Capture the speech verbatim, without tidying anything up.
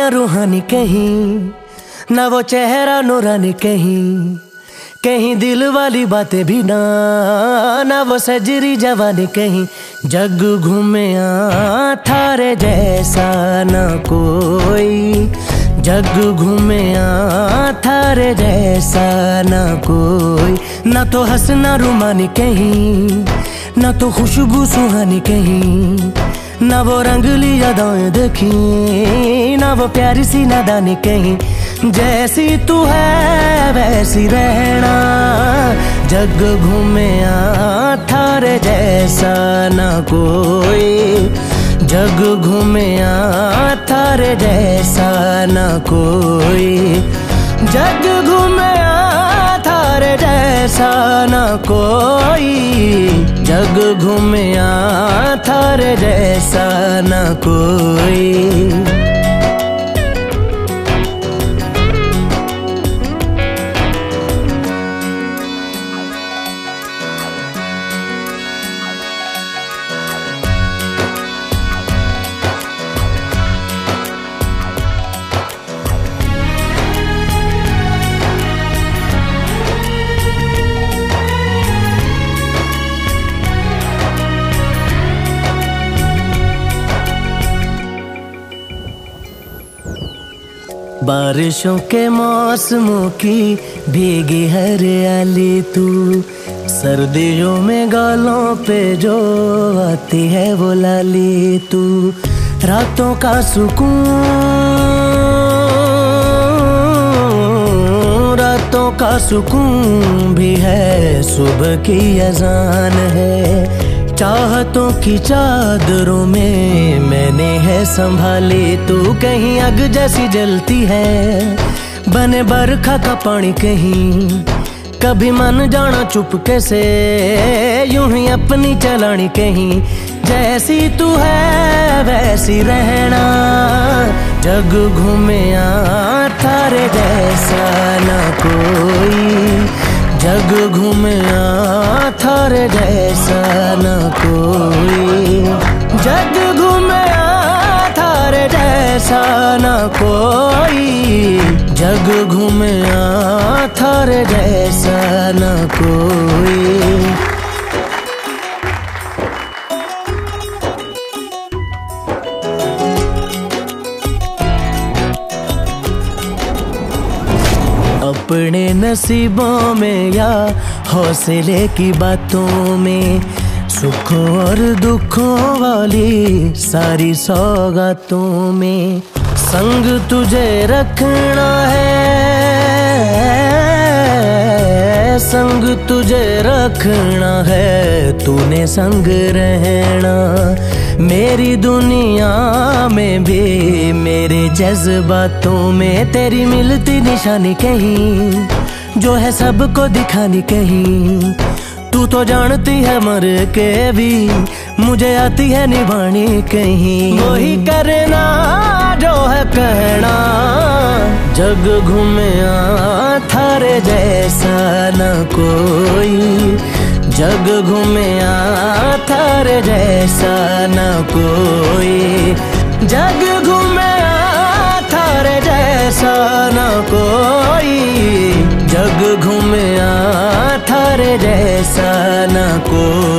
वादियां रूहानी कहीं, ना वो चेहरा नूरानी कहीं, कहीं दिल वाली बातें भी ना, ना वो सजरी जवानी कहीं। जग घूमिया थारे जैसा ना कोई, जग घूमिया थारे जैसा ना कोई। ना तो हंसना रुमानी कहीं, ना तो खुशबू सुहानी कहीं, ना वो रंगली यादें देखी, ना वो प्यारी सी नादानी कहीं। जैसी तू है वैसी रहना, जग घूमिया थारे जैसा ना कोई, जग घूमिया थारे जैसा ना कोई, जग घूमिया थारे जैसा ना कोई, जग घूमिया थारे जैसा ना कोई। बारिशों के मौसमों की भीगी हरियाली तू, सर्दियों में गालों पे जो आती है वो लाली तू। रातों का सुकून, रातों का सुकून भी है, सुबह की अजान है। चाहतों की चादरों में मैंने है संभाली तू, कहीं आग जैसी जलती है, बने बरखा का पानी कहीं। कभी मन जाना चुपके से, यूं ही अपनी चलानी कहीं। जैसी तू है वैसी रहना, जग घूमिया थारे जैसा ना कोई, जग घूमिया थारे जैसा ना कोई, जग घूमिया थारे जैसा ना कोई, जग घूमिया थारे जैसा ना कोई। अपने नसीबों में या हौसले की बातों में, सुखों और दुखों वाली सारी सौगातों में, संग तुझे रखना है, संग तुझे रखना है, तूने संग रहना। मेरी दुनिया में भी मेरे जज्बातों में तेरी मिलती निशानी कहीं, जो है सबको दिखानी कहीं। तू तो जानती है मर के भी मुझे आती है निभानी कहीं। वही करना जो है कहना, जग घूमिया थारे जैसा न कोई, जग घूमिया थारे जैसा न कोई, जग घूमिया थारे जैसा न कोई, जग घूमिया थारे जैसा न कोई।